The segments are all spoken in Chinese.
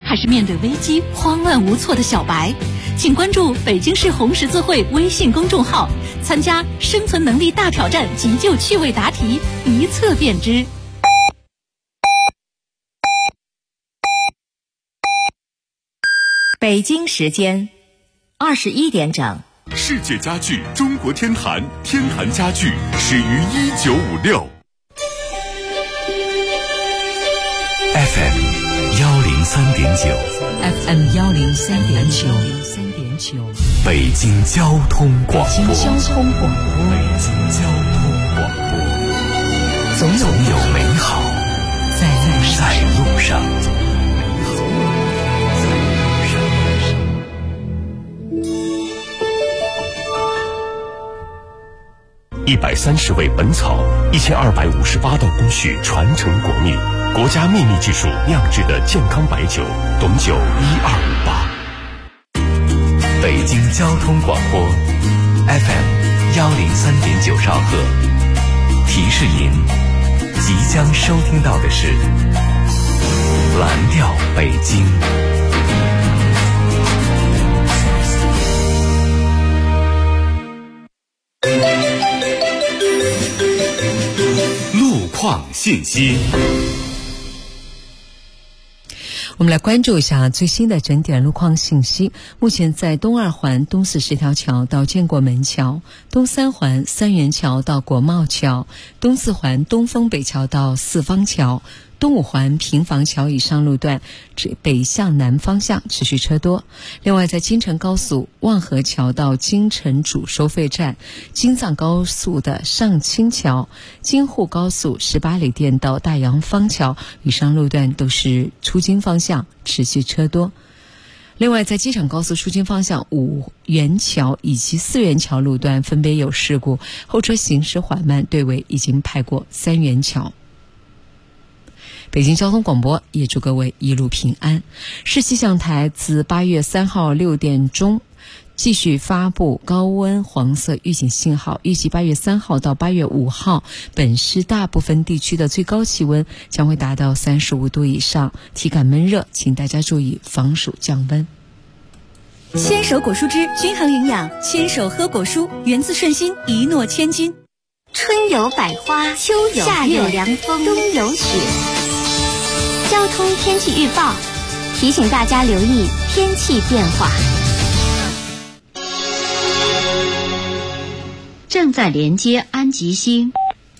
还是面对危机慌乱无措的小白？请关注北京市红十字会微信公众号，参加生存能力大挑战急救趣味答题，一测便知。 北京时间21点整。 世界家具中国天坛，天坛家具始于1956。FM 103.9 FM 103.9， 北京交通广播。 北京交通广播，总有美好在路上。 130味本草，1258道工序传承国秘，国家秘密技术酿制的健康白酒，董酒1258。 北京交通广播 FM 103.9兆赫，提示您，即将收听到的是蓝调北京。 路况信息。 我们来关注一下最新的整点路况信息。目前在东二环东40条桥到建国门桥，东三环三元桥到国贸桥，东四环东风北桥到四方桥，东五环平房桥以上路段北向南方向持续车多。另外在京承高速望河桥到京承主收费站，京藏高速的上清桥，京沪高速18里店到大洋坊桥以上路段都是出京方向持续车多。另外在机场高速出京方向五元桥以及四元桥路段分别有事故，后车行驶缓慢，队尾已经派过三元桥。北京交通广播也祝各位一路平安。市气象台自8月3号6点钟继续发布高温黄色预警信号，预计8月3号到8月5号，本市大部分地区的最高气温将会达到35度以上，体感闷热，请大家注意防暑降温。 牵手果蔬汁均衡营养，牵手喝果蔬，源自顺心，一诺千金。 春有百花，秋有夏有凉风，冬有雪。交通天气预报提醒大家留意天气变化。正在连接安吉星。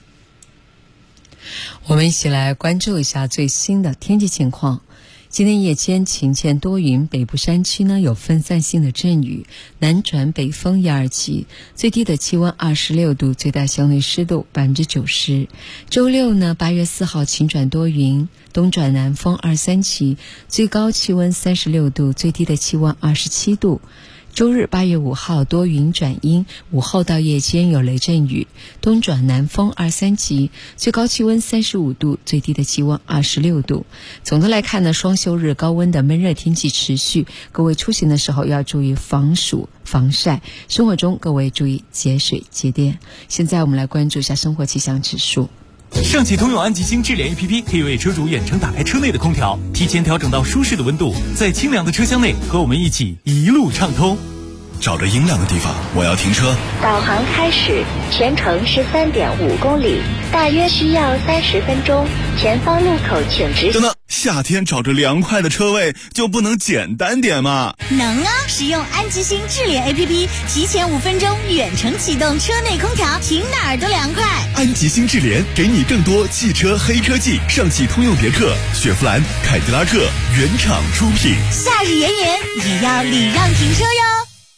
我们一起来关注一下最新的天气情况。今天夜间晴间多云，北部山区呢有分散性的阵雨，南转北风1、2级，最低的气温26度，最大相对湿度90%。周六呢8月4号晴转多云，东转南风2、3级，最高气温36度，最低的气温27度。周日8月5号多云转阴，午后到夜间有雷阵雨，东转南风2、3级，最高气温35度，最低的气温26度。总的来看呢，双休日高温的闷热天气持续，各位出行的时候要注意防暑防晒，生活中各位注意节水节电。现在我们来关注一下生活气象指数。 上汽通用安吉星智联 APP 可以为车主远程打开车内的空调，提前调整到舒适的温度，在清凉的车厢内和我们一起一路畅通。 找着阴凉的地方，我要停车。 导航开始，全程是3.5公里，大约需要30分钟。前方路口请直行。 等等，夏天找着凉快的车位就不能简单点吗？ 能啊！使用安吉星智联 APP， 提前5分钟远程启动车内空调，停哪儿都凉快。 安吉星智联给你更多汽车黑科技，上汽通用别克、雪佛兰、凯迪拉克原厂出品。 夏日炎炎，也要礼让停车哟。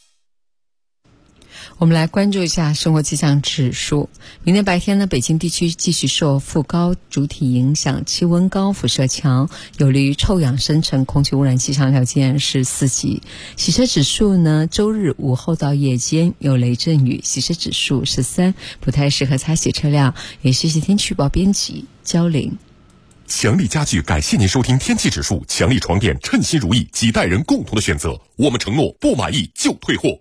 我们来关注一下生活气象指数。明天白天呢，北京地区继续受副高主体影响，气温高，辐射强，有利于臭氧生成，空气污染气象条件是4级。洗车指数呢，周日午后到夜间有雷阵雨，洗车指数是3，不太适合擦洗车辆。也谢谢天气预报编辑焦玲。 强力家具感谢您收听天气指数，强力床垫称心如意，几代人共同的选择，我们承诺不满意就退货。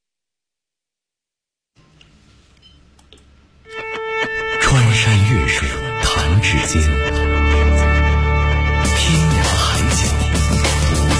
穿山越水弹指间，天涯海角无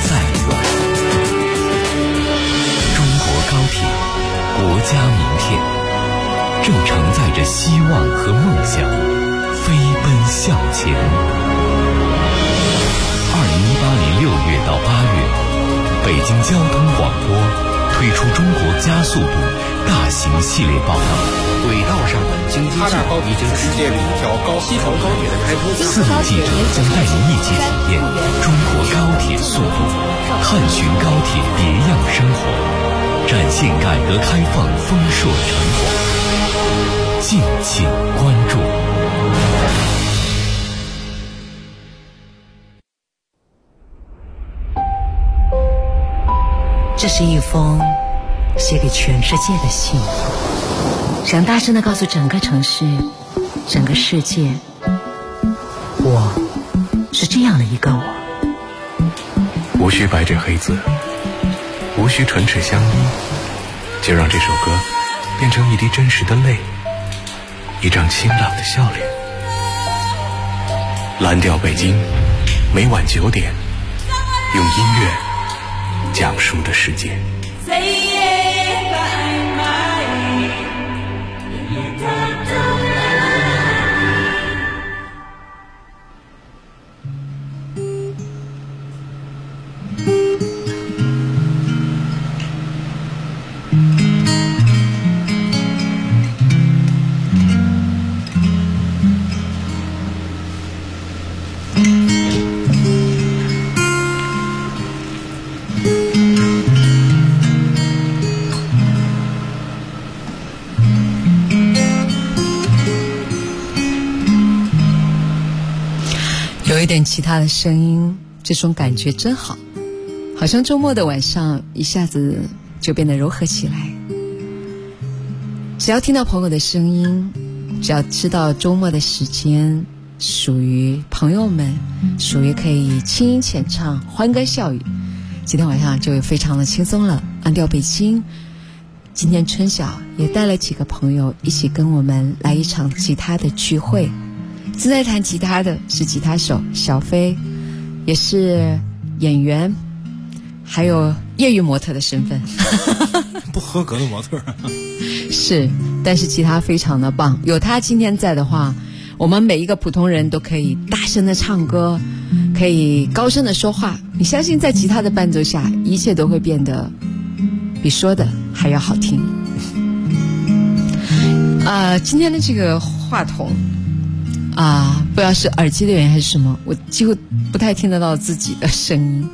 正承载着希望和梦想，飞奔向前。2018年6月到8月，北京交通广播推出中国加速度大型系列报道。 轨道上的经济性已经世界第一条西成高铁的开通。 4路记者将带您一起体验中国高铁速度，探寻高铁别样生活，展现改革开放丰硕成果。敬请关注。 这是一封写给全世界的信，想大声地告诉整个城市、整个世界，我是这样的一个我。 无需白纸黑字，无需唇齿相依，就让这首歌变成一滴真实的泪，一张清朗的笑脸。蓝调北京，每晚9点，用音乐讲述的世界。 有一点其他的声音，这种感觉真好，好像周末的晚上一下子就变得柔和起来。只要听到朋友的声音，只要知道周末的时间属于朋友们，属于可以轻音浅唱欢歌笑语，今天晚上就非常的轻松了。蓝调北京今天春晓也带了几个朋友一起跟我们来一场吉他的聚会。正在弹吉他的是吉他手小飞，也是演员，还有业余模特的身份。 不合格的模特。 是，但是吉他非常的棒，有他今天在的话，我们每一个普通人都可以大声的唱歌，可以高声的说话。你相信在吉他的伴奏下，一切都会变得比说的还要好听。今天的这个话筒不知道是耳机的原因还是什么，我几乎不太听得到自己的声音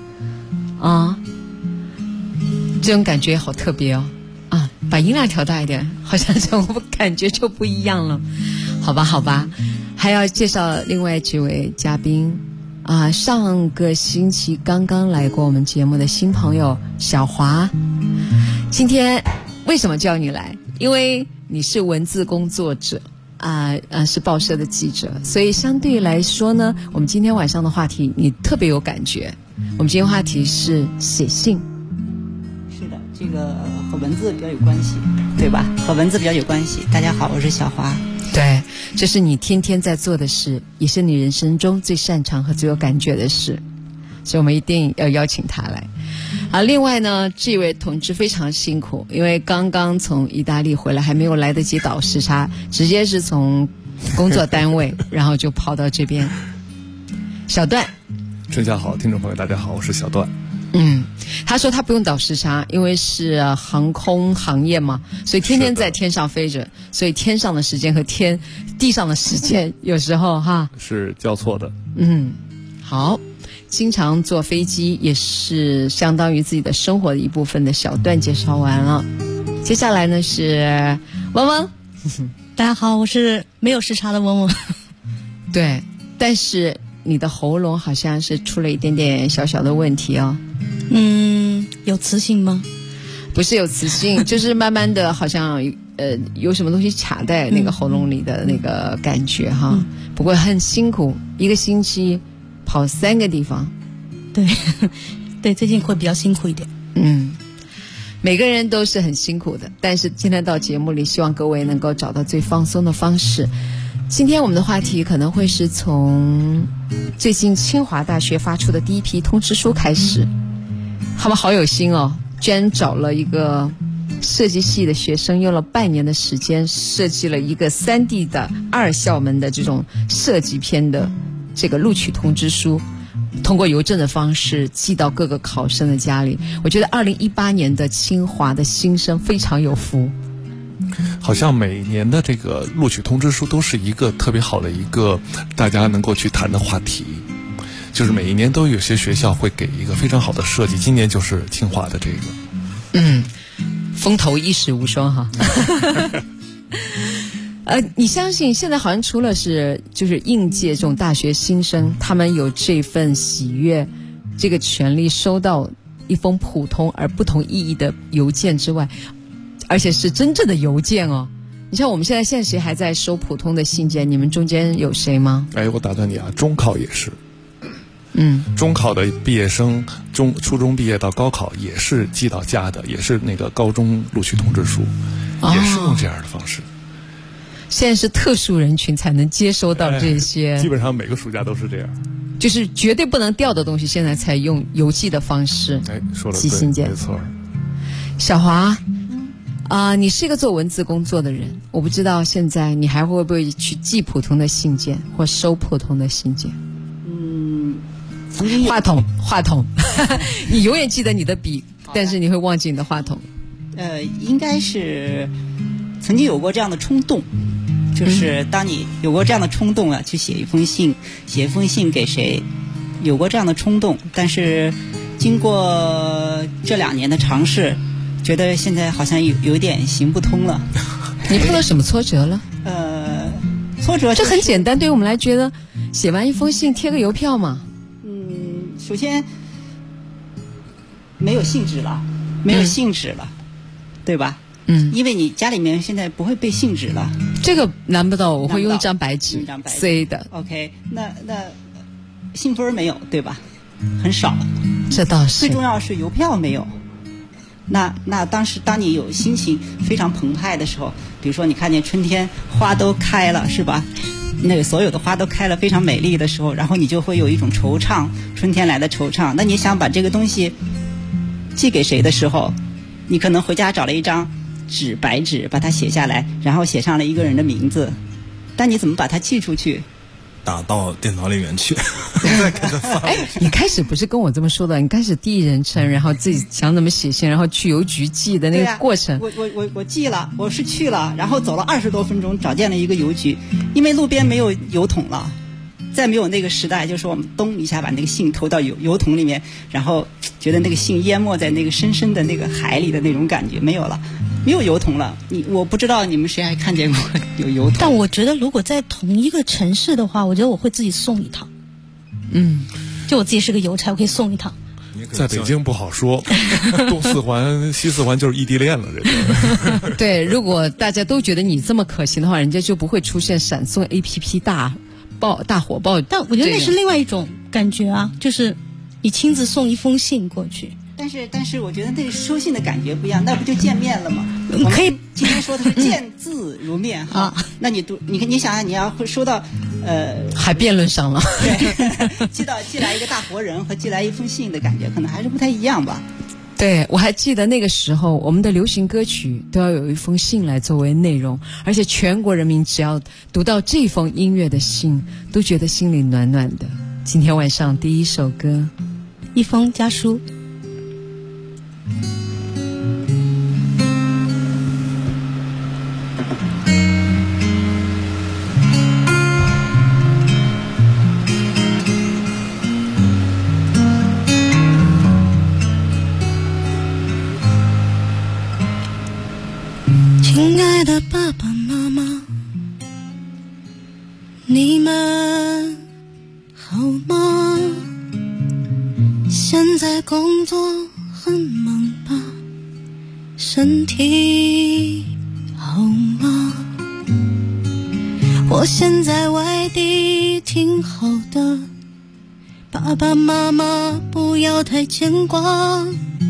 这种感觉好特别哦把音量调大一点，好像这种感觉就不一样了。好吧，还要介绍另外几位嘉宾上个星期刚刚来过我们节目的新朋友小华。今天为什么叫你来？因为你是文字工作者是报社的记者，所以相对来说呢，我们今天晚上的话题你特别有感觉。我们今天话题是写信。 是的，这个和文字比较有关系，对吧？和文字比较有关系。大家好，我是小华。 对，这是你天天在做的事，也是你人生中最擅长和最有感觉的事，所以我们一定要邀请他来。另外呢，这位同志非常辛苦，因为刚刚从意大利回来，还没有来得及倒时差，直接是从工作单位然后就跑到这边。小段， 春夏好，听众朋友大家好，我是小段。 他说他不用倒时差，因为是航空行业嘛，所以天天在天上飞着，所以天上的时间和地上的时间有时候是交错的。 好，经常坐飞机也是相当于自己的生活的一部分的小段介绍完了，接下来呢是嗡嗡。 大家好，我是没有时差的嗡嗡。 对，但是你的喉咙好像是出了一点点小小的问题哦。 有磁性吗？ 不是有磁性，就是慢慢的好像有什么东西卡在那个喉咙里的那个感觉不过很辛苦，一个星期跑3个地方。 对，最近会比较辛苦一点。 每个人都是很辛苦的，但是今天到节目里，希望各位能够找到最放松的方式。今天我们的话题可能会是从最近清华大学发出的第一批通知书开始。他们好有心哦，居然找了一个设计系的学生用了半年的时间设计了一个3D 的2校门的这种设计片的这个录取通知书，通过邮政的方式寄到各个考生的家里。我觉得2018年的清华的新生非常有福。 好像每年的这个录取通知书都是一个特别好的一个大家能够去谈的话题，就是每一年都有些学校会给一个非常好的设计，今年就是清华的这个。 风头一时无双哈。你相信现在好像除了就是应届这种大学新生，他们有这份喜悦这个权利收到一封普通而不同意义的邮件之外，而且是真正的邮件哦。你像我们现在谁还在收普通的信件？你们中间有谁吗？ 我打断你啊，中考也是。中考的毕业生，初中毕业到高考也是寄到家的，也是那个高中录取通知书，也是用这样的方式。 现在是特殊人群才能接收到这些， 基本上每个暑假都是这样。 就是绝对不能掉的东西，现在才用邮寄的方式寄信件。 没错。 小华，你是一个做文字工作的人，我不知道现在你还会不会去寄普通的信件或收普通的信件？话筒你永远记得你的笔，但是你会忘记你的话筒。 应该是曾经有过这样的冲动，就是当你有过这样的冲动啊，去写一封信给谁，有过这样的冲动，但是经过这2年的尝试，觉得现在好像有点行不通了。 你碰到什么挫折了？ 挫折这很简单，对于我们来觉得写完一封信贴个邮票嘛。 首先没有兴致了，对吧？因为你家里面现在不会背信纸了。 这个难不到我会用一张白纸塞的。 OK， 那信封没有，对吧？很少。 这倒是。 最重要是邮票没有。那当你有心情非常澎湃的时候，比如说你看见春天花都开了，是吧？那个所有的花都开了，非常美丽的时候，然后你就会有一种惆怅，春天来的惆怅。那你想把这个东西寄给谁的时候，你可能回家找了一张白纸，把它写下来，然后写上了一个人的名字，但你怎么把它寄出去？ 打到电脑里面去。 你开始不是跟我这么说的，你开始第一人称，然后自己想怎么写信，然后去邮局寄的那个过程。 我寄了，我是去了，然后走了20多分钟，找见了一个邮局，因为路边没有邮筒了，再没有那个时代，就是说我们咚一下把那个信投到邮筒里面，然后觉得那个信淹没在那个深深的那个海里的那种感觉没有了。没有邮筒了，我不知道你们谁还看见过有邮筒。 但我觉得如果在同一个城市的话，我觉得我会自己送一趟。就我自己是个邮差，我可以送一趟。 在北京不好说，东4环西4环就是异地恋了，这对，如果大家都觉得你这么可行的话，人家就不会出现闪送 APP 大火爆。 但我觉得那是另外一种感觉啊，就是你亲自送一封信过去。 但是我觉得那个收信的感觉不一样，那不就见面了吗？ 可以今天说的是见字如面哈。那你想想，你要会收到还辩论上了。 对，寄来一个大活人和寄来一封信的感觉，可能还是不太一样吧。 对，我还记得那个时候，我们的流行歌曲都要有一封信来作为内容，而且全国人民只要读到这封音乐的信，都觉得心里暖暖的。今天晚上第一首歌， 一封家书。亲爱的爸爸妈妈，你们好吗？现在工作很忙吧？身体好吗？我现在外地挺好的，爸爸妈妈不要太牵挂。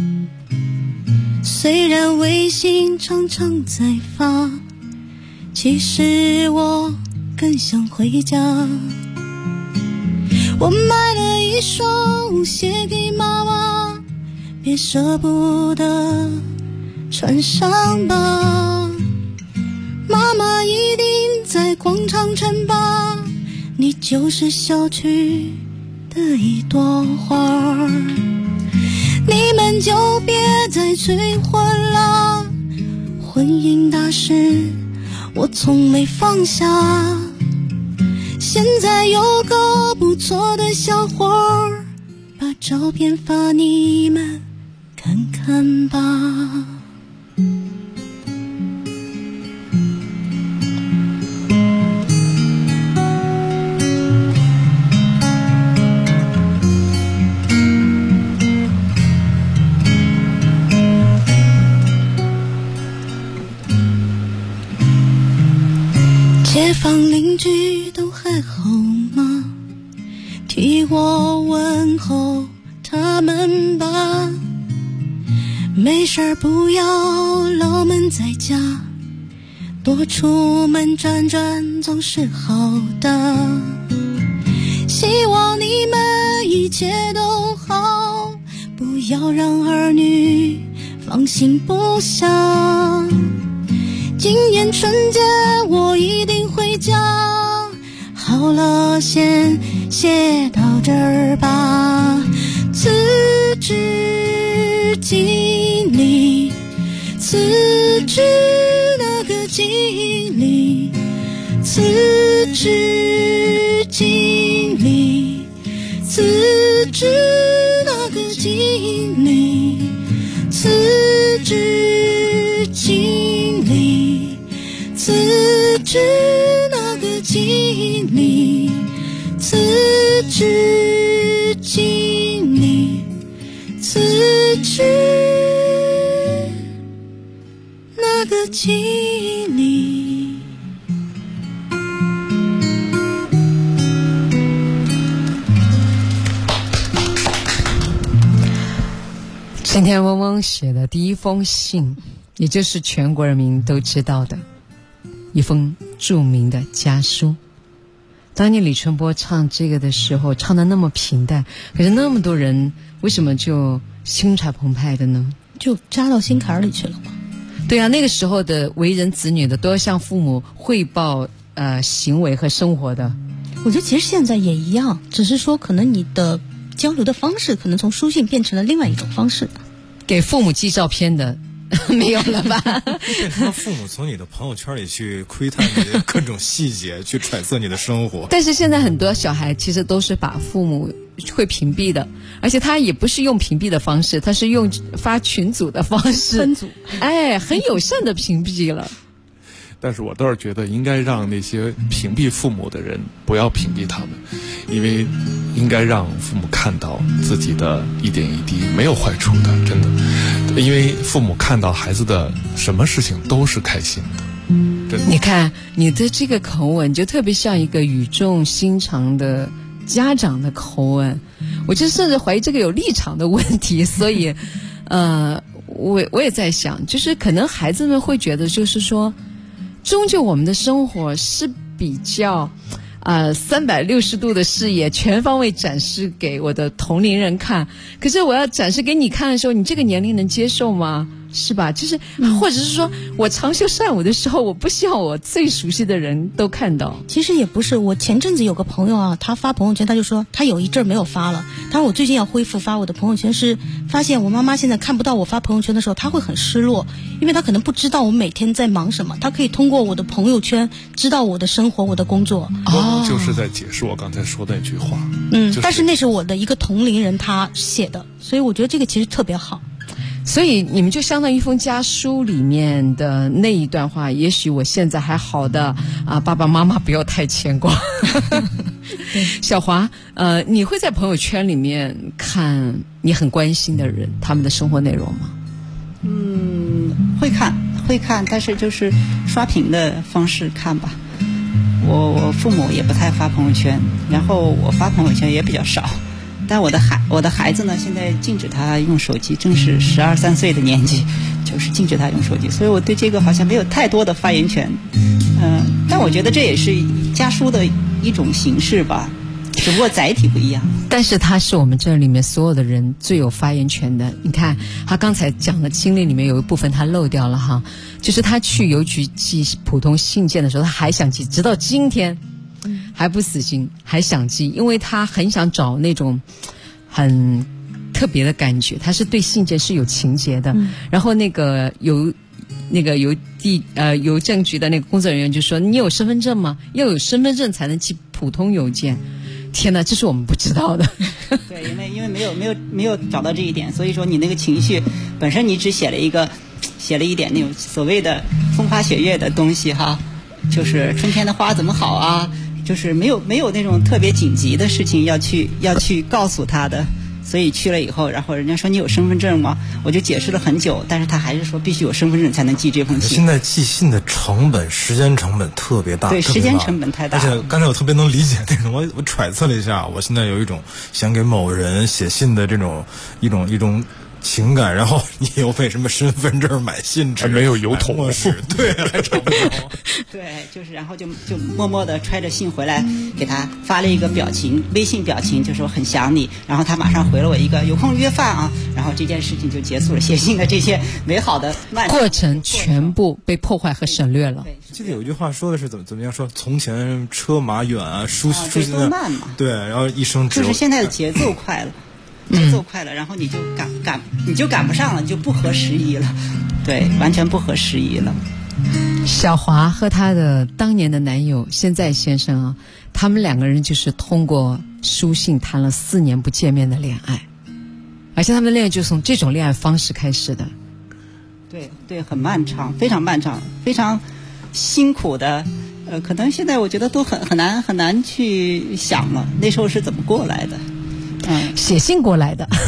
虽然微信常常在发，其实我更想回家。我买了一双鞋给妈妈，别舍不得穿上吧，妈妈一定在广场称霸，你就是小区的一朵花，你们就别再催婚了，婚姻大事我从没放下，现在有个不错的小伙儿，把照片发你们看看吧。街坊邻居都还好吗？替我问候他们吧，没事儿不要老闷在家，多出门转转总是好的，希望你们一切都好，不要让儿女放心不下，今年春节我一定回家，好了先写到这儿吧。辞职经理，辞职那个经理，辞职经理，辞职那个经理，辞职经理，辞职那个经理，辞职经理，辞职那个经理。 今天嗡嗡写的第一封信，也就是全国人民都知道的一封著名的家书。当年李春波唱这个的时候，唱得那么平淡，可是那么多人为什么就心潮澎湃的呢？ 就扎到心坎里去了吗？ 对啊，那个时候的为人子女的都要向父母汇报行为和生活的。 我觉得其实现在也一样，只是说可能你的交流的方式可能从书信变成了另外一种方式。 给父母寄照片的没有了吧？ 变成了父母从你的朋友圈里去窥探你的各种细节，去揣测你的生活。 但是现在很多小孩其实都是把父母会屏蔽的，而且他也不是用屏蔽的方式，他是用发群组的方式， 分组， 哎，很友善的屏蔽了。 但是我倒是觉得应该让那些屏蔽父母的人不要屏蔽他们，因为应该让父母看到自己的一点一滴没有坏处的，真的，因为父母看到孩子的什么事情都是开心的。真的， 你看你的这个口吻就特别像一个语重心长的家长的口吻，我就甚至怀疑这个有立场的问题。所以我也在想，就是可能孩子们会觉得就是说，终究我们的生活是比较360度的视野全方位展示给我的同龄人看，可是我要展示给你看的时候，你这个年龄能接受吗？是吧？就是或者是说我长袖善舞的时候，我不希望我最熟悉的人都看到。 其实也不是，我前阵子有个朋友啊，他发朋友圈，他就说他有一阵没有发了，他说我最近要恢复发我的朋友圈，是发现我妈妈现在看不到我发朋友圈的时候，他会很失落，因为他可能不知道我每天在忙什么，他可以通过我的朋友圈知道我的生活，我的工作。 就是在解释我刚才说的那句话。 但是那是我的一个同龄人他写的，所以我觉得这个其实特别好。 所以你们就相当于一封家书里面的那一段话，也许我现在还好的爸爸妈妈不要太牵挂。小华，你会在朋友圈里面看你很关心的人他们的生活内容吗？ 会看，但是就是刷屏的方式看吧。我父母也不太发朋友圈，然后我发朋友圈也比较少。但我的孩子呢，现在禁止他用手机，正是12、13岁的年纪，就是禁止他用手机，所以我对这个好像没有太多的发言权。但我觉得这也是家书的一种形式吧， 只不过载体不一样。 但是他是我们这里面所有的人最有发言权的。你看他刚才讲的经历里面有一部分他漏掉了哈，就是他去邮局寄普通信件的时候他还想寄，直到今天还不死心，还想寄，因为他很想找那种很特别的感觉，他是对信件是有情节的。然后那个邮政局的那个工作人员就说：“你有身份证吗？要有身份证才能寄普通邮件。”天哪，这是我们不知道的。 对，因为没有找到这一点，所以说你那个情绪本身你只写了一点那种所谓的风花雪月的东西哈，就是春天的花怎么好啊，就是没有那种特别紧急的事情要去告诉他的。所以去了以后，然后人家说你有身份证吗？我就解释了很久，但是他还是说必须有身份证才能寄这封信。 现在寄信的成本、时间成本特别大， 对，时间成本太大。 而且刚才我特别能理解那种，我揣测了一下，我现在有一种想给某人写信的这种一种情感，然后你又为什么身份证买信纸还没有邮筒， 对，还找不着。 对，就是然后就默默地揣着信回来，给他发了一个表情，微信表情，就说很想你，然后他马上回了我一个有空约饭啊，然后这件事情就结束了，写信的这些美好的过程全部被破坏和省略了。 记得有一句话说的是怎么样说？从前车马远啊，书信都慢嘛， 对，然后一生只有就是现在的节奏快了。节奏快了，然后你就赶不上了，你就不合时宜了，对，完全不合时宜了。 小华和她的当年的男友现在先生啊，他们两个人就是通过书信谈了4年不见面的恋爱，而且他们的恋爱就从这种恋爱方式开始的。 对，很漫长，非常漫长，非常辛苦的。可能现在我觉得都很难去想了，那时候是怎么过来的。 写信过来的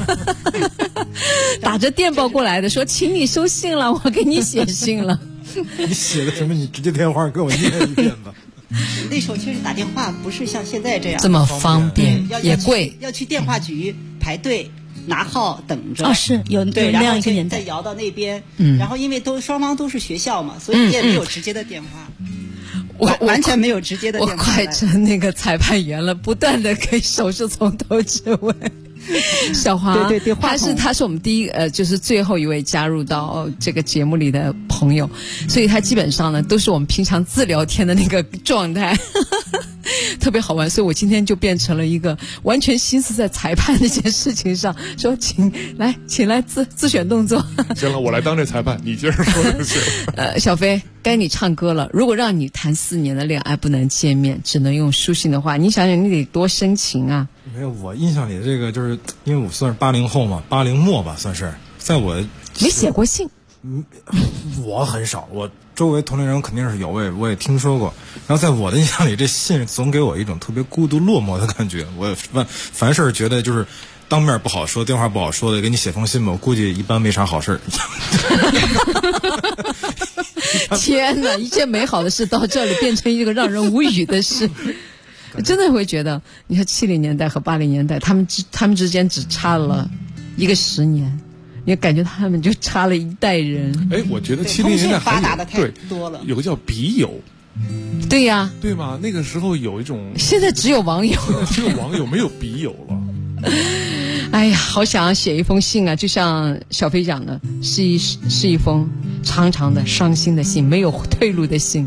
打着电报过来的，说请你收信了，我给你写信了。 你写的什么？你直接电话给我念一遍吧。 那时候其实打电话不是像现在这样这么方便，也贵， 要去电话局排队拿号等着。 是有对， 那样一个年代， 再摇到那边。然后因为双方都是学校嘛，所以也没有直接的电话。我完全没有直接的电话。 我快成那个裁判员了，不断的给手势从头至尾。小华， 对， 他是我们第一就是最后一位加入到这个节目里的朋友，所以他基本上呢都是我们平常自聊天的那个状态，特别好玩。所以我今天就变成了一个完全心思在裁判这件事情上，说请来自选动作。 行了，我来当这裁判，你接着说就行。 小飞，该你唱歌了。如果让你谈4年的恋爱不能见面，只能用书信的话，你想想你得多深情啊！ 没有，我印象里这个就是因为我算是80后嘛，80末吧，算是在我没写过信。 我很少，我周围同龄人肯定是有，我也听说过。然后在我的印象里，这信总给我一种特别孤独落寞的感觉。我凡事觉得就是当面不好说，电话不好说的，给你写封信吧，我估计一般没啥好事。 天哪，一件美好的事到这里变成一个让人无语的事。真的会觉得，你看70年代和80年代，他们之间只差了一个10年，你感觉他们就差了一代人。 我觉得70年代发达的太多了， 有个叫笔友。 对呀， 对吗？那个时候有一种， 现在只有网友， 只有网友，没有笔友了。 哎呀，好想要写一封信啊！就像小飞讲的，是一封长长的伤心的信，没有退路的信。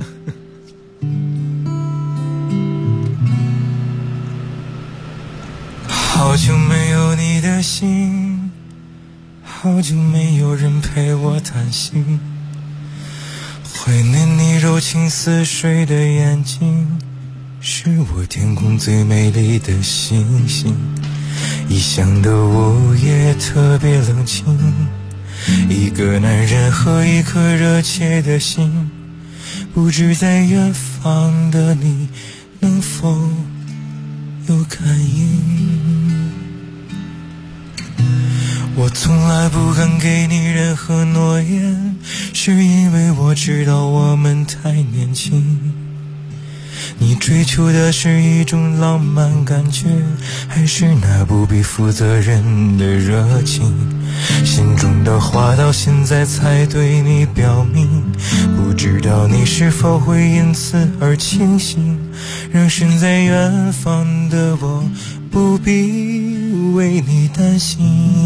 好久没有你的信，好久没有人陪我谈心，怀念你柔情似水的眼睛，是我天空最美丽的星星。异乡的午夜特别冷清，一个男人和一颗热切的心，不知在远方的你能否有感应。我从来不敢给你任何诺言，是因为我知道我们太年轻。你追求的是一种浪漫感觉，还是那不必负责任的热情？心中的话到现在才对你表明，不知道你是否会因此而清醒。 让身在远方的我不必为你担心。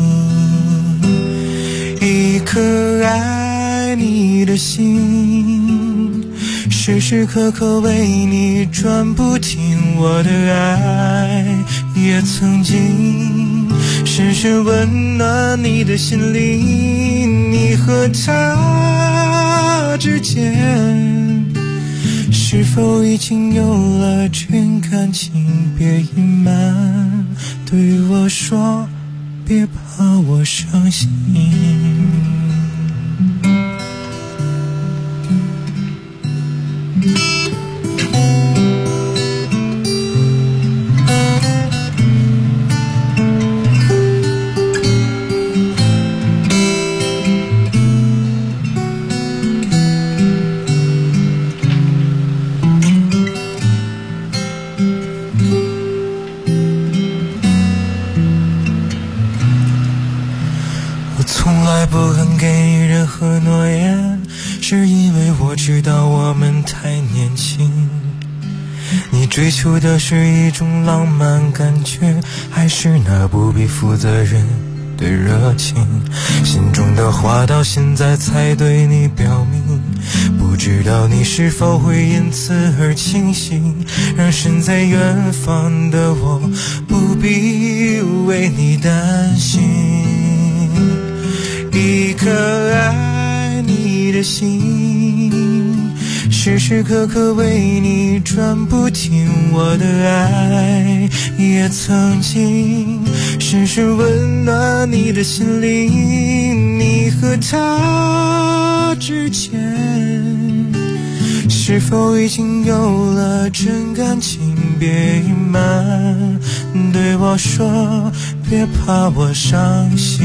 一颗爱你的心，时时刻刻为你转不停，我的爱也曾经深深温暖你的心灵。你和他之间是否已经有了真感情？别隐瞒，对我说，别怕我伤心。不肯给予任何诺言，是因为我知道我们太年轻。你追求的是一种浪漫感觉，还是那不必负责任的热情？心中的话到现在才对你表明，不知道你是否会因此而清醒，让身在远方的我不必为你担心。一颗爱你的心，时时刻刻为你转不停，我的爱也曾经深深温暖你的心灵。你和他之间是否已经有了真感情？别隐瞒，对我说，别怕我伤心。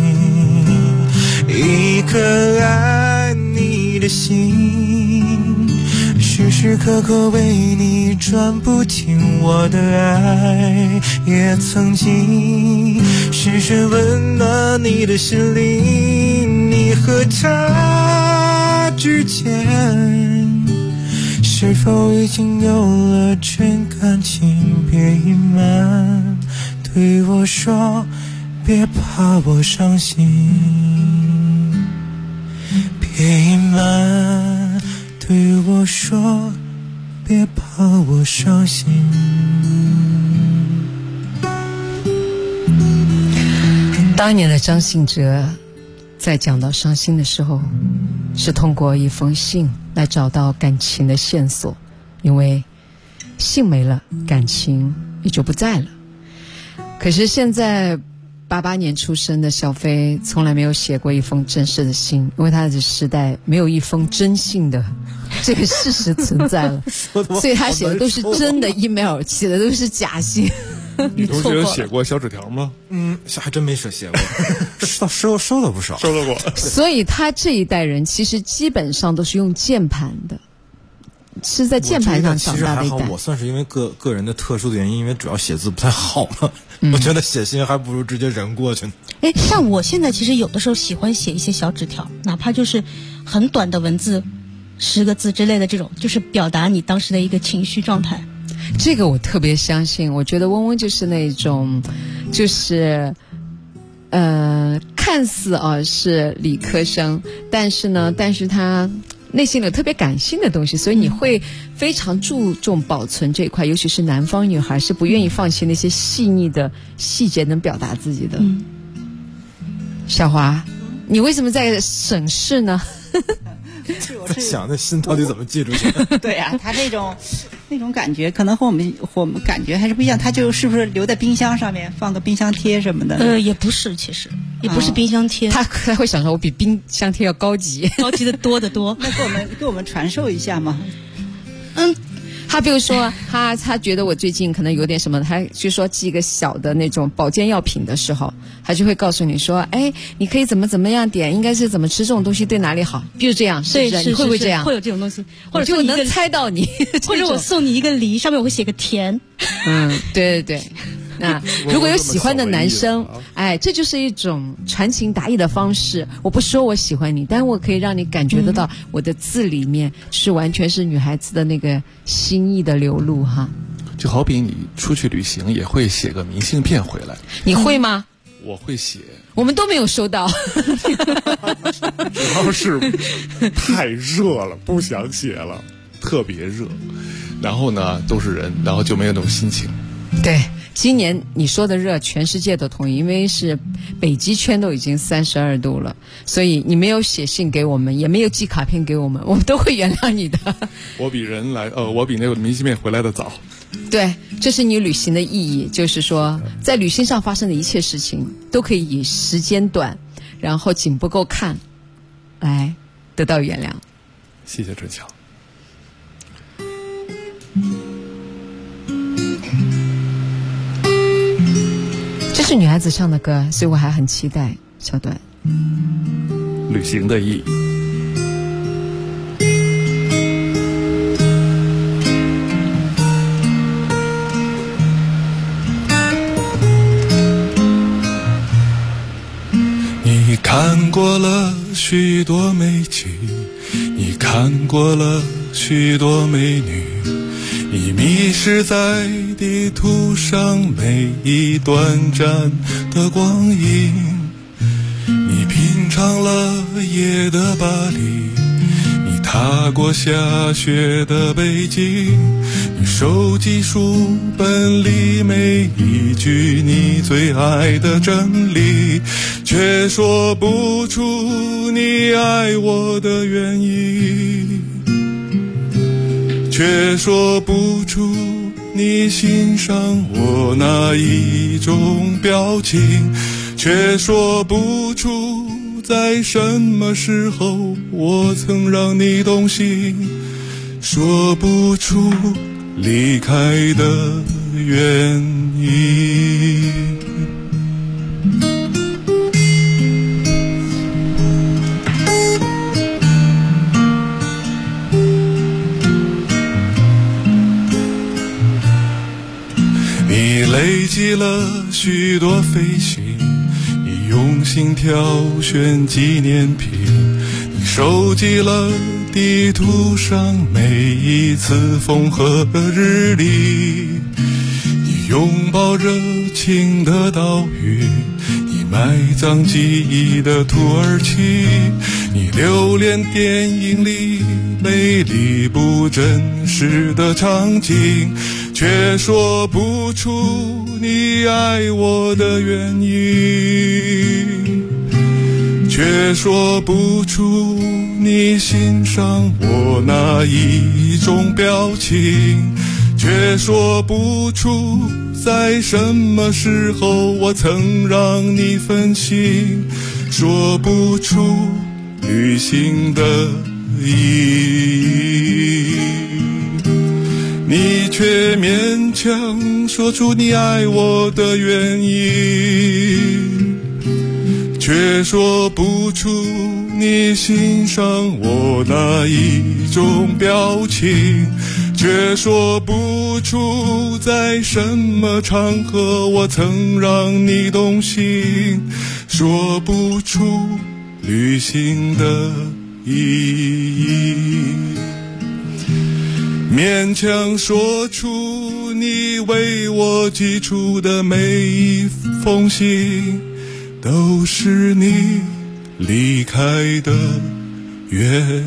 一颗爱你的心，时时刻刻为你转不停，我的爱也曾经深深温暖你的心灵。你和他之间是否已经有了真感情？别隐瞒，对我说，别怕我伤心。别隐瞒，对我说，别怕我伤心。 当年的张信哲在讲到伤心的时候，是通过一封信来找到感情的线索，因为信没了，感情也就不在了。可是现在88年出生的小飞从来没有写过一封正式的信，因为他的时代没有一封真信的这个事实存在了，所以他写的都是真的 email， 写的都是假信。 你同学写过小纸条吗？ 还真没写过，收了不少， 收了过。 所以他这一代人其实基本上都是用键盘的，是在键盘上长大的一代。 其实还好，我算是因为个人的特殊的原因，因为主要写字不太好嘛，我觉得写信还不如直接人过去呢。 像我现在其实有的时候喜欢写一些小纸条，哪怕就是很短的文字，10个字之类的这种，就是表达你当时的一个情绪状态。 这个我特别相信，我觉得嗡嗡就是那种，就是看似是理科生，但是他内心有特别感性的东西，所以你会非常注重保存这一块，尤其是南方女孩是不愿意放弃那些细腻的细节能表达自己的。小华，你为什么在审视呢？ 在想那信到底怎么寄出去？ 对啊，他那种感觉可能和我们感觉还是不一样。他就是不是留在冰箱上面放个冰箱贴什么的？ 也不是，其实也不是冰箱贴。 他会想说，我比冰箱贴要高级， 高级的多得多。 那给我们传授一下嘛。 他比如说他觉得我最近可能有点什么，他就说寄一个小的那种保健药品的时候，他就会告诉你说，你可以怎么样点，应该是怎么吃这种东西对哪里好，比如这样，是不是？你会不会这样？ 会有这种东西，或者就能猜到你， 或者我送你一个梨，上面我会写个甜。 对对对。 啊，如果有喜欢的男生，哎，这就是一种传情达意的方式。我不说我喜欢你，但我可以让你感觉得到我的字里面是完全是女孩子的那个心意的流露哈。 就好比你出去旅行也会写个明信片回来， 你会吗？ 我会写， 我们都没有收到。 主要是太热了，不想写了，特别热。然后呢，都是人，然后就没有那种心情。 对，今年你说的热，全世界都同意，因为是北极圈都已经32度了，所以你没有写信给我们，也没有寄卡片给我们，我们都会原谅你的。我比那个明信片回来的早。 对，这是你旅行的意义，就是说在旅行上发生的一切事情都可以以时间短然后景不够看来得到原谅。 谢谢春晓。 这是女孩子唱的歌，所以我还很期待小段。 旅行的意义。 你看过了许多美景，你看过了许多美女，你迷失在地图上每一短暂的光阴，你品尝了夜的巴黎，你踏过下雪的北京，你收集书本里每一句你最爱的真理，却说不出你爱我的原因，却说不出你欣赏我哪一种表情，却说不出在什么时候我曾让你动心，说不出离开的原因。你累积了许多飞行，你用心挑选纪念品，你收集了地图上每一次风和日丽，你拥抱热情的岛屿，你埋葬记忆的土耳其，你留恋电影里美丽不真实的场景，却说不出你爱我的原因，却说不出你欣赏我哪一种表情，却说不出在什么时候我曾让你分心，说不出旅行的意义，你却勉强说出你爱我的原因，却说不出你欣赏我哪一种表情，却说不出在什么场合我曾让你动心，说不出旅行的意义，勉强说出你为我寄出的每一封信，都是你离开的原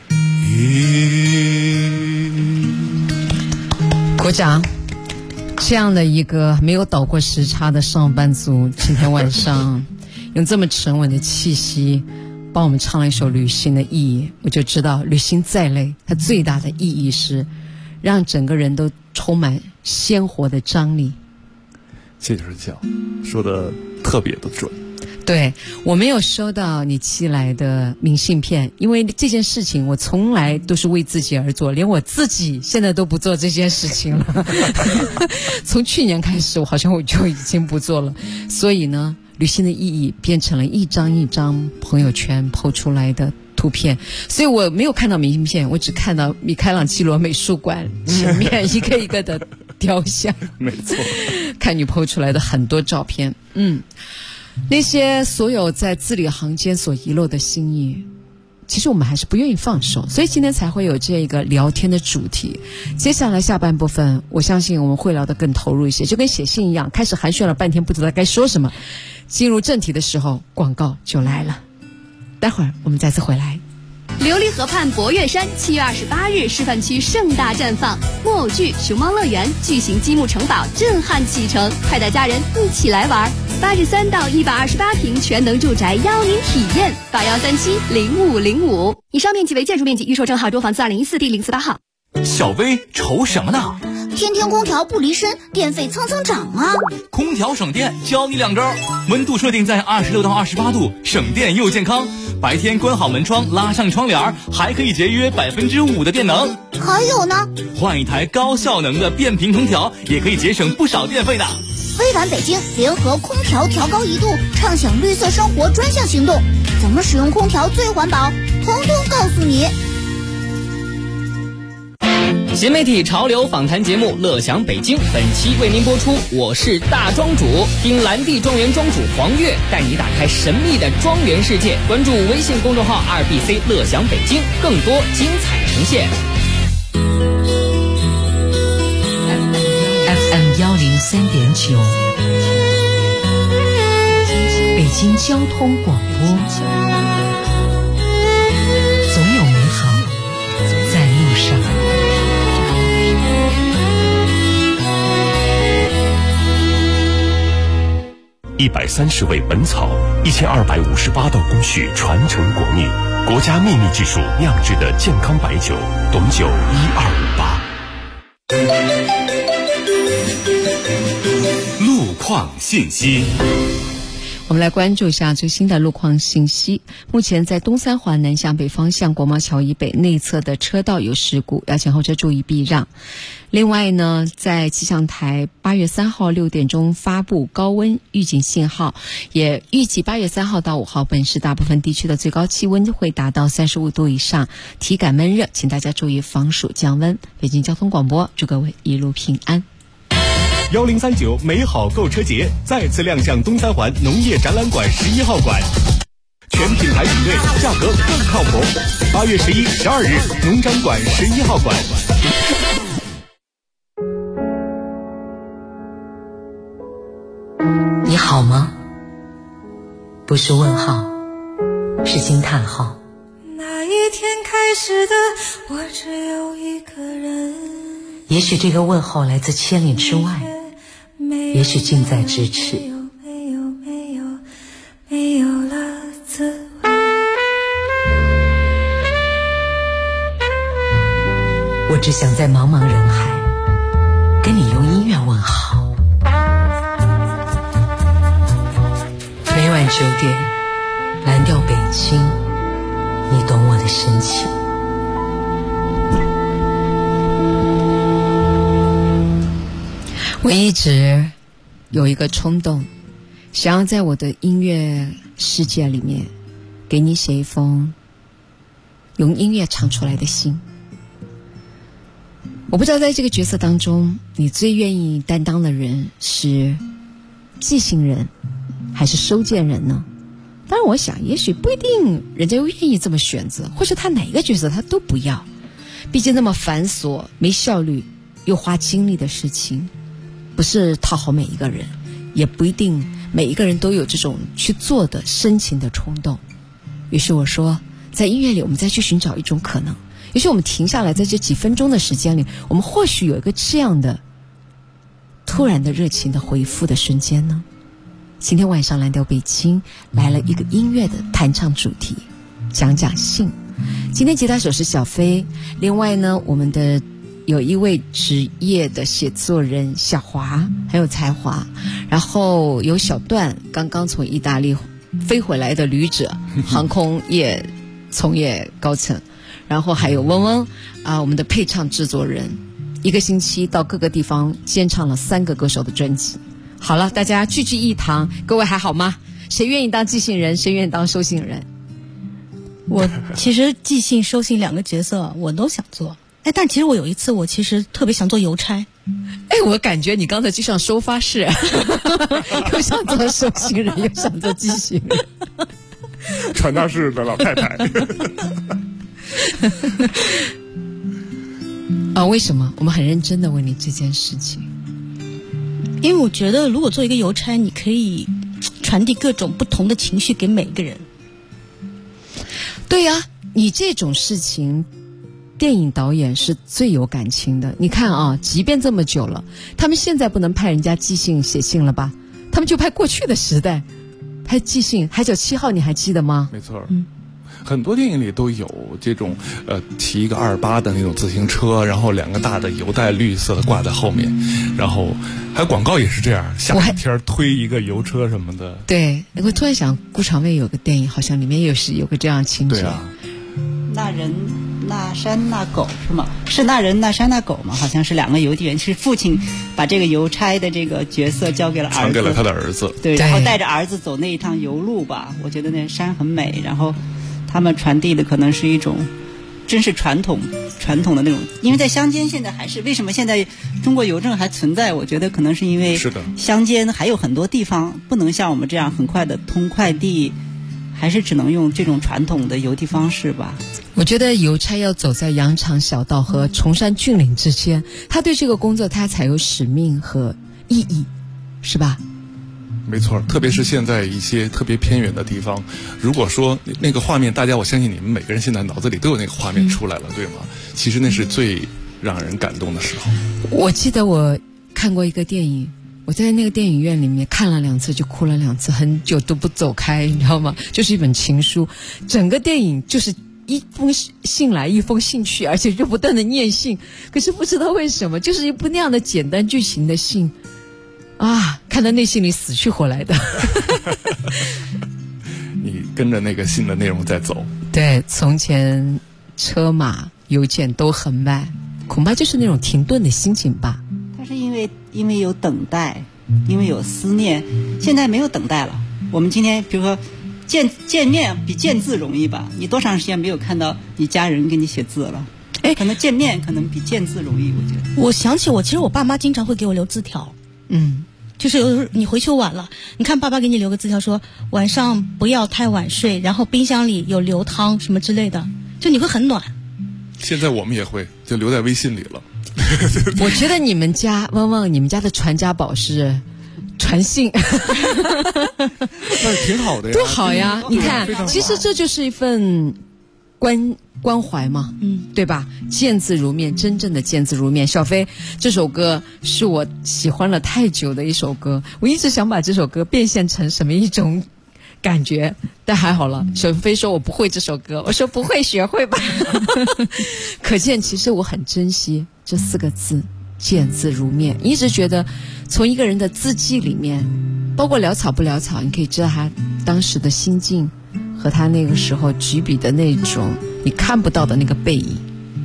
因。 鼓掌！这样的一个没有倒过时差的上班族，今天晚上用这么沉稳的气息帮我们唱了一首《旅行的意义》，我就知道旅行再累，它最大的意义是让整个人都充满鲜活的张力。 谢谢春晓，说的特别的准。 对，我没有收到你寄来的明信片，因为这件事情我从来都是为自己而做，连我自己现在都不做这件事情了。从去年开始，我就已经不做了。所以呢，旅行的意义变成了一张一张朋友圈抛出来的图片，所以我没有看到明信片，我只看到米开朗基罗美术馆前面一个一个的雕像。 没错。 看你 PO 出来的很多照片，那些所有在字里行间所遗漏的心意，其实我们还是不愿意放手，所以今天才会有这个聊天的主题。接下来下半部分，我相信我们会聊得更投入一些，就跟写信一样，开始寒暄了半天不知道该说什么，进入正题的时候广告就来了。待会儿我们再次回来。 琉璃河畔博悦山7月28日示范区盛大绽放，木偶剧、熊猫乐园、巨型积木城堡震撼启程，快带家人一起来玩。83到128平全能住宅邀您体验，81370505。以上面积为建筑面积，预售证号多房自2014第048号。 小薇愁什么呢？ 天天空调不离身，电费蹭蹭涨啊！ 空调省电，教你2招：温度设定在26到28度，省电又健康。白天关好门窗，拉上窗帘，还可以节约5%的电能。 还有呢， 换一台高效能的变频空调，也可以节省不少电费的。 微软北京联合空调调高1度，畅享绿色生活专项行动，怎么使用空调最环保，统统告诉你。 新媒体潮流访谈节目《乐享北京》本期为您播出，我是大庄主，听蓝地庄园庄主黄月带你打开神秘的庄园世界。关注微信公众号2BC 乐享北京，更多精彩呈现。 FM 103.9，北京交通广播，总有美好在路上。 130味本草，1258道工序传承国秘，国家秘密技术酿制的健康白酒，董酒1258。 路况信息。 我们来关注一下最新的路况信息。目前在东三环南向北方向国贸桥以北内侧的车道有事故，要前后车注意避让。另外呢，在气象台8月3号6点钟发布高温预警信号，也预计8月3号到5号本市大部分地区的最高气温会达到35度以上，体感闷热，请大家注意防暑降温。北京交通广播祝各位一路平安。 1039美好购车节再次亮相东三环农业展览馆11号馆，全品牌比对，价格更靠谱。8月11、12日，农展馆11号馆。 你好吗？不是问号，是惊叹号。 那一天开始的，我只有一个人。 也许这个问候来自千里之外，也许近在咫尺。 没有了滋味。 我只想在茫茫人海跟你用音乐问好。每晚9点，蓝调北京，你懂我的深情。 我一直有一个冲动，想要在我的音乐世界里面给你写一封用音乐唱出来的信。我不知道在这个角色当中，你最愿意担当的人是寄信人还是收件人呢？当然我想也许不一定人家又愿意这么选择，或是他哪一个角色他都不要，毕竟那么繁琐没效率又花精力的事情不是讨好每一个人，也不一定每一个人都有这种去做的深情的冲动。于是我说，在音乐里我们再去寻找一种可能，也许我们停下来，在这几分钟的时间里，我们或许有一个这样的突然的热情的回复的瞬间呢。今天晚上蓝调北京来了一个音乐的弹唱主题，讲讲信。今天吉他手是小飞，另外呢，我们的有一位职业的写作人小华，很有才华，然后有小段，刚刚从意大利飞回来的旅者，航空业从业高层，然后还有嗡嗡我们的配唱制作人，一个星期到各个地方监唱了3个歌手的专辑。好了，大家聚聚一堂，各位还好吗？谁愿意当寄信人，谁愿意当收信人？ 我其实寄信收信2个角色我都想做。 哎，但其实我有一次，我其实特别想做邮差。 哎，我感觉你刚才就像收发室，又想做收信人，又想做寄信人， 传达室的老太太。 啊，为什么？我们很认真的问你这件事情。 因为我觉得，如果做一个邮差，你可以传递各种不同的情绪给每个人。 对呀，你这种事情，电影导演是最有感情的。你看啊，即便这么久了，他们现在不能派人家寄信写信了吧？他们就派过去的时代，拍寄信。海角7号你还记得吗？ 没错。很多电影里都有这种骑一个28的那种自行车，然后2个大的邮袋绿色的挂在后面，然后还有广告也是这样，下雨天推一个邮车什么的。 对，我突然想顾长卫有个电影，好像里面有个这样情节。 对啊， 那人那山那狗是吗？是那人那山那狗吗？好像是2个邮递员，是父亲把这个邮差的这个角色交给了儿子， 传给了他的儿子。 对，然后带着儿子走那一趟邮路吧。我觉得那山很美，然后他们传递的可能是一种真是传统的那种，因为在乡间现在还是为什么现在中国邮政还存在？我觉得可能是因为乡间还有很多地方不能像我们这样很快的通快递，还是只能用这种传统的邮递方式吧。 我觉得邮差要走在羊肠小道和崇山峻岭之间，他对这个工作他才有使命和意义，是吧？ 没错，特别是现在一些特别偏远的地方，如果说那个画面，大家我相信你们每个人现在脑子里都有那个画面出来了，对吗？其实那是最让人感动的时候。 我记得我看过一个电影，我在那个电影院里面看了2次，就哭了2次，很久都不走开，你知道吗？就是一本情书，整个电影就是一封信来一封信去，而且就不断的念信，可是不知道为什么，就是一部那样的简单剧情的信啊，看到内心里死去活来的。 你跟着那个信的内容在走。 对，从前车马邮件都很慢，恐怕就是那种停顿的心情吧。 但是因为有等待，因为有思念，现在没有等待了。我们今天比如说见面比见字容易吧？你多长时间没有看到你家人给你写字了？哎，可能见面可能比见字容易，我觉得。 我想起其实我爸妈经常会给我留字条。就是有的时候你回去晚了，你看爸爸给你留个字条说晚上不要太晚睡，然后冰箱里有留汤什么之类的，就你会很暖。 现在我们也会，就留在微信里了。 我觉得你们家汪汪，你们家的传家宝是传信， 那挺好的呀， 多好呀！你看，其实这就是一份关怀嘛，对吧？见字如面，真正的见字如面。小飞，这首歌是我喜欢了太久的一首歌，我一直想把这首歌变现成什么一种感觉，但还好了。小飞说我不会这首歌，我说不会，学会吧。可见其实我很珍惜这4个字，见字如面。一直觉得从一个人的字迹里面，包括潦草不潦草，你可以知道他当时的心境和他那个时候举笔的那种你看不到的那个背影。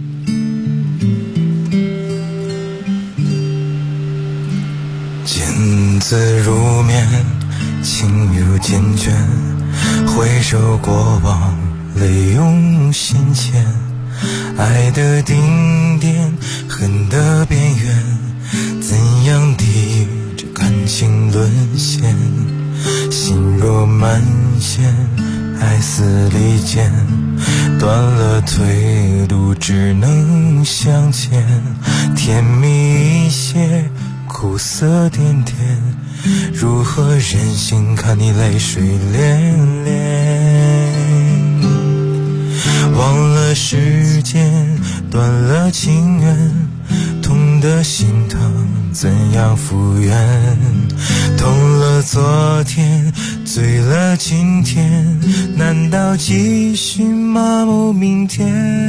见字如面，情如缱绻，回首过往，泪涌心间。爱的顶点，恨的边缘，怎样抵御这感情沦陷？心若满线，爱似利剑，断了退路，只能向前。甜蜜一些，苦涩点点，如何忍心看你泪水涟涟？忘了时间，断了情缘，痛的心疼，怎样复原？痛了昨天，醉了今天，难道继续麻木明天？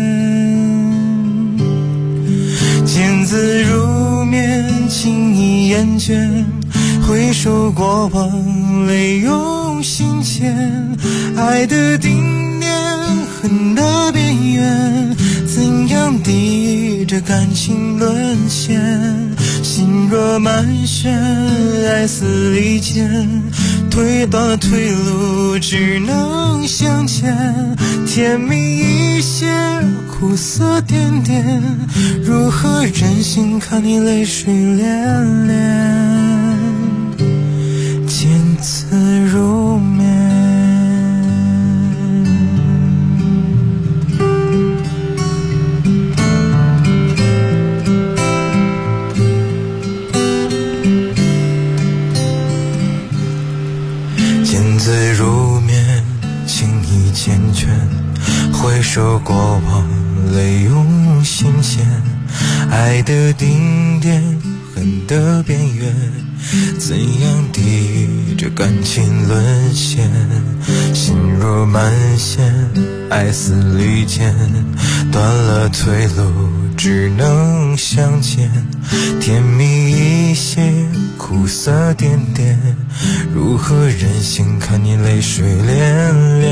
见字如面，情意厌倦，回首过往，泪涌心间。爱的顶点，恨的边缘，怎样抵御这感情沦陷？心若满眩，爱似利剑，推断了退路，只能向前。甜蜜一些，苦苦涩点点，如何忍心看你泪水涟涟，见字如面。见字如面，情意缱绻，回首过往，泪涌心间。爱的顶点，恨的边缘，怎样抵御这感情沦陷？心若满线，爱似利剑，断了退路，只能相见。甜蜜一些，苦涩点点，如何忍心看你泪水涟涟？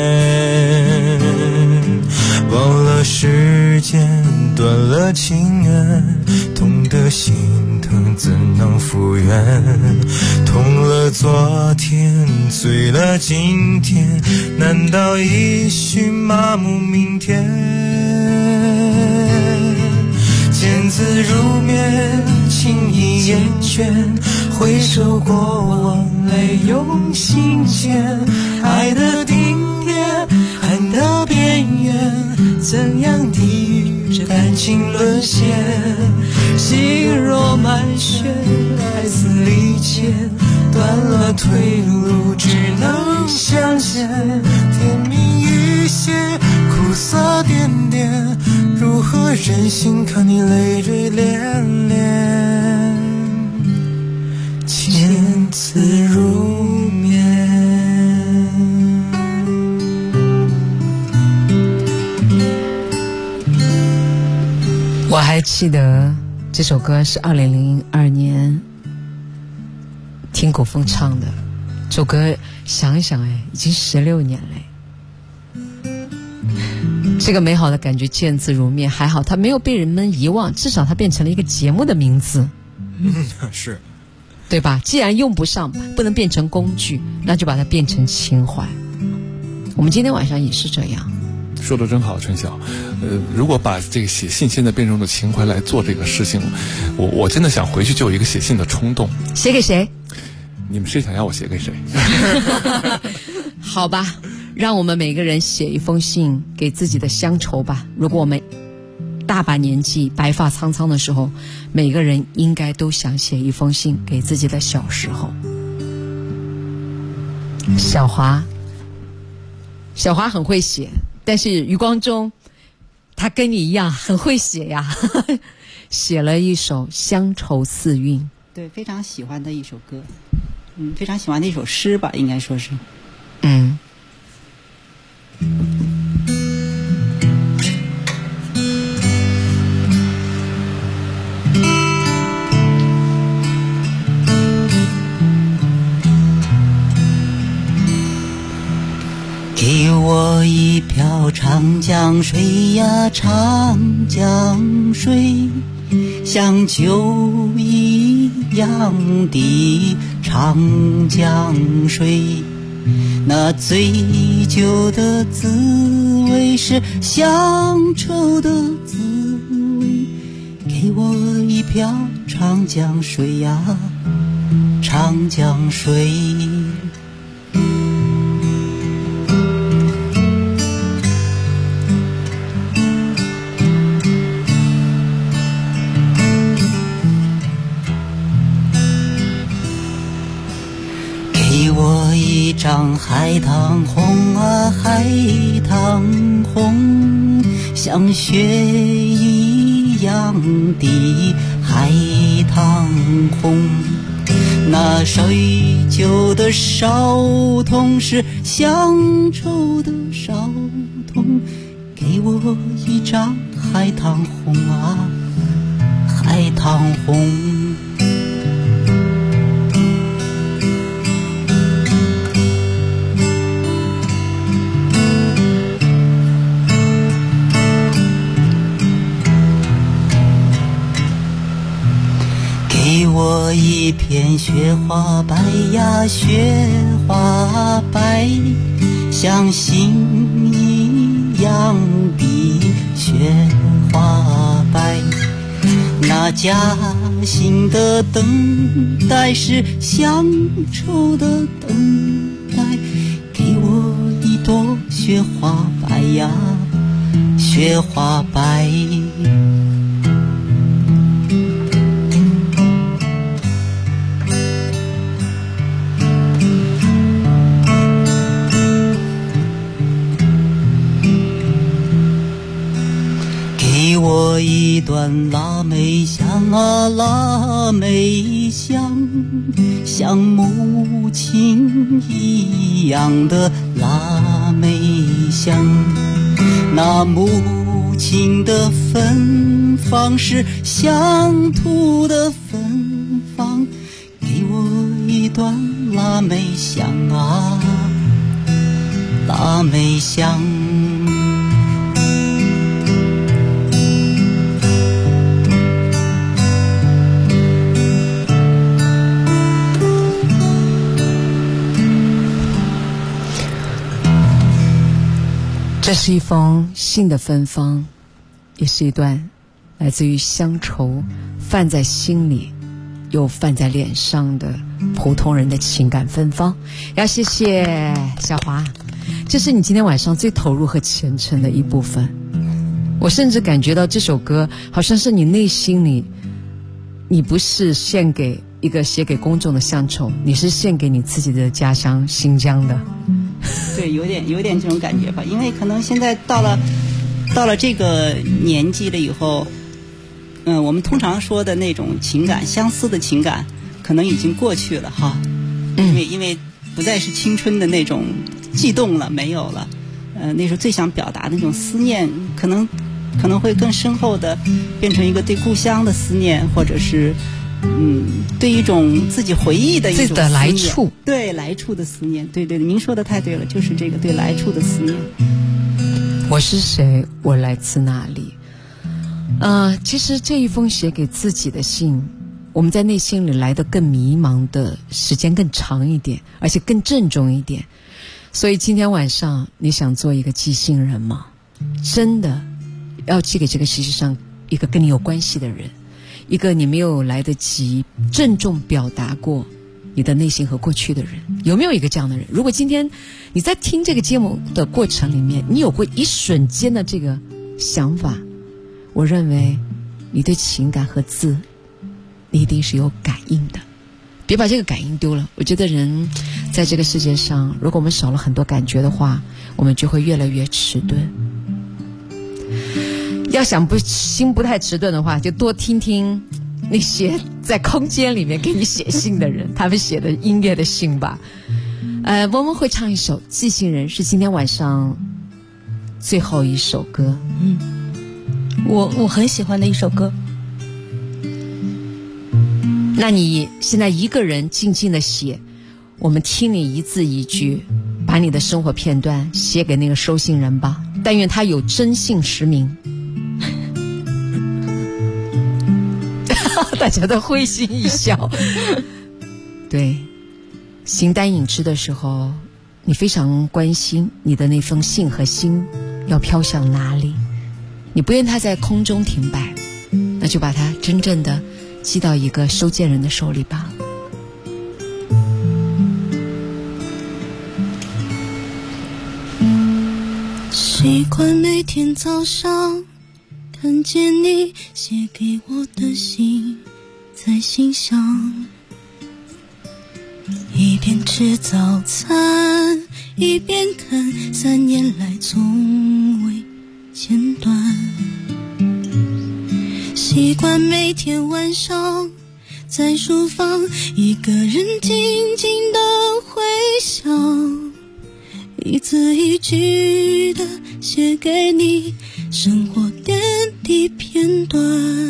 忘了时间，断了情缘，痛的心疼怎能复原？痛了昨天，醉了今天，难道一许麻木明天？见字如面，情意缱绻，回首过往，泪涌心间。爱的顶点，恨的边缘，怎样抵御这感情沦陷？心若满血，爱似利剑，断了退路，只能相见。甜蜜一些，苦涩点点，如何忍心看你泪水涟涟？见字如面。 我还记得这首歌是2002年听古风唱的，这首歌想一想已经16年了。这个美好的感觉见字如面，还好它没有被人们遗忘，至少它变成了一个节目的名字。 是， 对吧？既然用不上，不能变成工具，那就把它变成情怀。我们今天晚上也是这样。 说得真好，春晓。如果把这个写信现在变成了情怀来做这个事情，我真的想回去就有一个写信的冲动。 写给谁？ 你们谁想要我写给谁？ 好吧，让我们每个人写一封信给自己的乡愁吧。如果我们大把年纪白发苍苍的时候，每个人应该都想写一封信给自己的小时候。小华很会写，但是余光中他跟你一样很会写呀，写了一首《乡愁四韵》。 对，非常喜欢的一首歌，非常喜欢的一首诗吧，应该说是。给我一瓢长江水呀，长江水，像酒一样的长江水。那醉酒的滋味是乡愁的滋味。给我一瓢长江水呀，长江水。给我一张海棠红啊，海棠红，像雪一样的海棠红。那水酒的烧痛是乡愁的烧痛。给我一张海棠红啊，海棠红。给我一片雪花白呀，雪花白，像星一样的雪花白。那夹心的等待是乡愁的等待，给我一朵雪花白呀，雪花白。给我一段腊梅香啊，腊梅香，像母亲一样的腊梅香。那母亲的芬芳是乡土的芬芳，给我一段腊梅香啊，腊梅香。 这是一封信的芬芳，也是一段来自于乡愁泛在心里又泛在脸上的普通人的情感芬芳。要谢谢小华，这是你今天晚上最投入和虔诚的一部分。我甚至感觉到这首歌好像是你内心里，你不是献给一个写给公众的乡愁，你是献给你自己的家乡新疆的。 对，有点这种感觉吧，因为可能现在到了这个年纪了以后，我们通常说的那种情感，相思的情感，可能已经过去了哈，因为不再是青春的那种悸动了，没有了，那时候最想表达的那种思念，可能会更深厚的变成一个对故乡的思念，或者是对一种自己回忆的一种思念， 来处， 对来处的思念，对，您说的太对了，就是这个对来处的思念。 我是谁？我来自哪里？其实这一封写给自己的信，我们在内心里来得更迷茫的时间更长一点，而且更郑重一点。所以今天晚上你想做一个寄信人吗？真的要寄给这个世界上一个跟你有关系的人，一个你没有来得及郑重表达过你的内心和过去的人，有没有一个这样的人？如果今天你在听这个节目的过程里面，你有过一瞬间的这个想法，我认为你对情感和字，你一定是有感应的。别把这个感应丢了。我觉得人在这个世界上，如果我们少了很多感觉的话，我们就会越来越迟钝。要想心不太迟钝的话，就多听听那些在空间里面给你写信的人，他们写的音乐的信吧。我们会唱一首《寄信人》，是今天晚上最后一首歌。 我很喜欢的一首歌。 那你现在一个人静静的写，我们听你一字一句，把你的生活片段写给那个收信人吧，但愿他有真信实名。大家都会心一笑。对，形单影只的时候，你非常关心你的那封信和心要飘向哪里，你不愿它在空中停摆，那就把它真正的寄到一个收件人的手里吧。 习惯每天早上看见你写给我的信，在心上一边吃早餐一边看，3年来从未间断。习惯每天晚上在书房一个人静静的回想，一字一句的写给你生活点滴片段。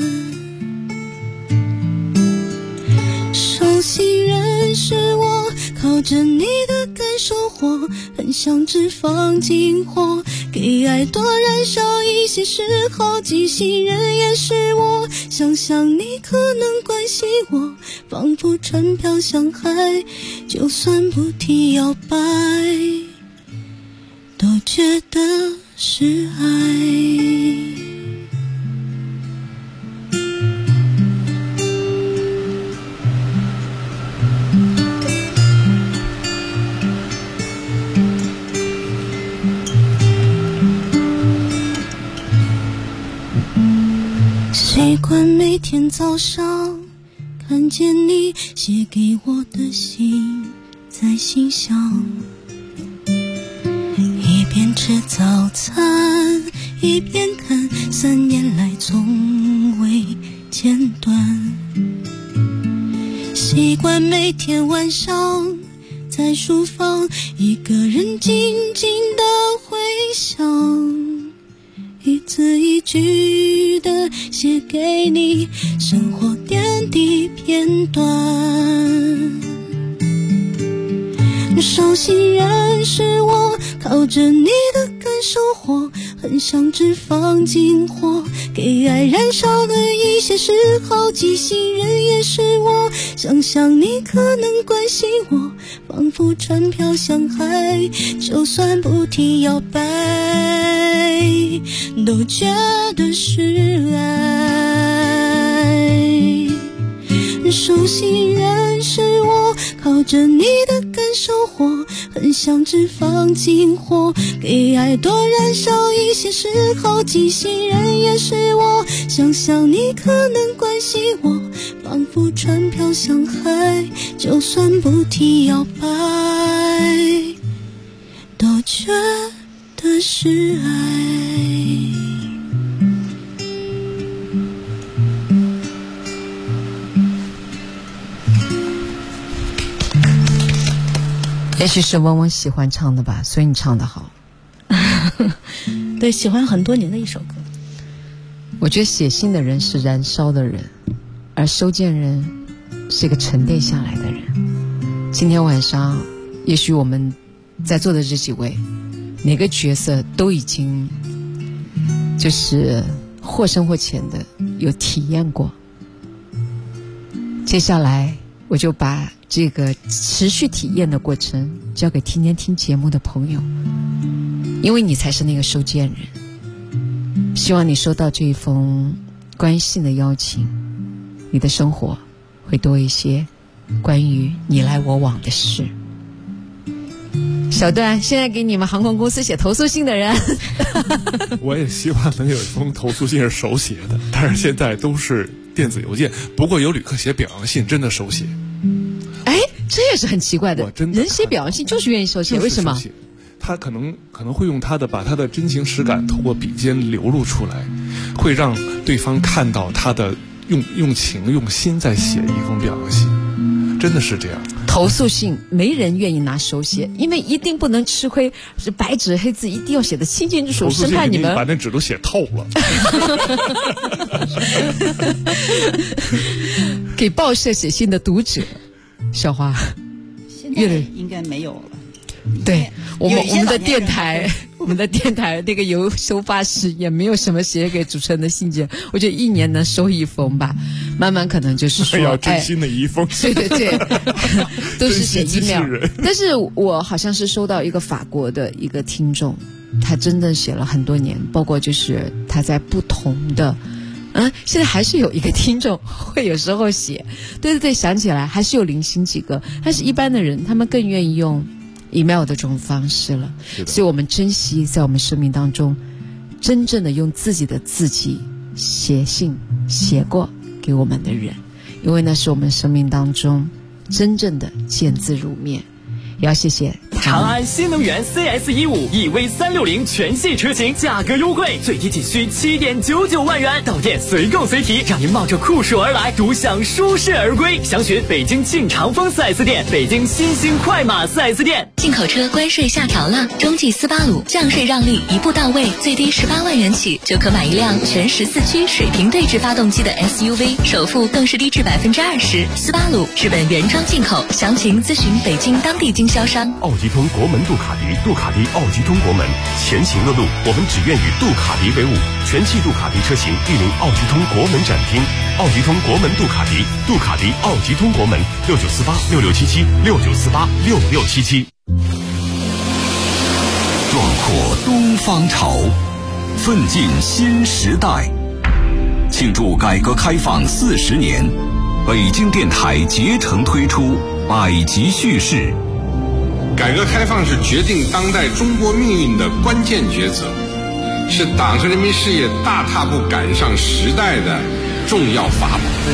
收信人是我，靠着你的感受火，很像只放进火，给爱多燃烧一些时候。寄信人也是我，想想你可能关心我，仿佛船飘向海，就算不提摇摆，都觉得是爱。 习惯每天早上看见你写给我的信，在心上一边吃早餐一边看，3年来从未间断。习惯每天晚上在书房一个人静静地回想，一字一句地写给你生活点滴片段。熟悉人是我，靠着你的感受活，很像只放进火，给爱燃烧了一些时候，记性人也是我，想想你可能关心我，仿佛船飘向海，就算不提摇摆都觉得是爱。熟悉人是我，靠着你的感受活，很像只放进火，给爱多燃烧一些时候，记性人也是我，想想你可能关心我，仿佛船飘向海，就算不提摇摆都觉得是爱。 也许是嗡嗡喜欢唱的吧，所以你唱得好。 对，喜欢很多年的一首歌。 我觉得写信的人是燃烧的人，而收件人是一个沉淀下来的人。今天晚上也许我们在座的这几位每个角色都已经就是或深或浅的有体验过。接下来我就把这个持续体验的过程交给天天听节目的朋友，因为你才是那个收件人。希望你收到这一封关于信的邀请，你的生活会多一些关于你来我往的事。小段，现在给你们航空公司写投诉信的人我也希望能有一封投诉信是手写的，但是现在都是电子邮件。不过有旅客写表扬信真的手写， 哎，这也是很奇怪的。人写表扬信就是愿意手写，为什么？ 他可能会用把他的真情实感透过笔尖流露出来，会让对方看到他的用情用心在写一封表扬信，真的是这样。 投诉信没人愿意拿手写，因为一定不能吃亏，是白纸黑字一定要写得清清楚楚，生怕你们把那纸都写透了。 给报社写信的读者，小花， 现在应该没有了。 对，我们的电台那个邮收发室也没有什么写给主持人的信件，我觉得1年能收1封吧，慢慢可能就是说要真心的一封， 对对对，都是写email。但是我好像是收到一个法国的一个听众，他真的写了很多年，包括就是他在不同的现在还是有一个听众会有时候写，对对对，想起来还是有零星几个，但是一般的人他们更愿意用email 的这种方式了，所以我们珍惜在我们生命当中真正的用自己的字迹写信写过给我们的人，因为那是我们生命当中真正的见字如面。也要谢谢长安新能源 CS15 EV360 全系车型价格优惠，最低仅需7.99万元，到店随购随提，让您冒着酷暑而来，独享舒适而归。详询北京晋长风 4S 店、北京新兴快马 4S 店。 进口车关税下调了，中继斯巴鲁降税让利一步到位，最低18万元起就可买一辆全14驱水平对置发动机的 SUV， 首付更是低至20%。斯巴鲁日本原装进口，详情咨询北京当地经销商。 奥吉通国门杜卡迪，杜卡迪奥吉通国门，前行的路，我们只愿与杜卡迪为伍。全系杜卡迪车型莅临奥吉通国门展厅，奥吉通国门杜卡迪，杜卡迪奥吉通国门，69486677，69486677。 壮阔东方潮，奋进新时代。庆祝改革开放40年，北京电台竭诚推出百集叙事。 改革开放是决定当代中国命运的关键抉择，是党和人民事业大踏步赶上时代的重要法宝。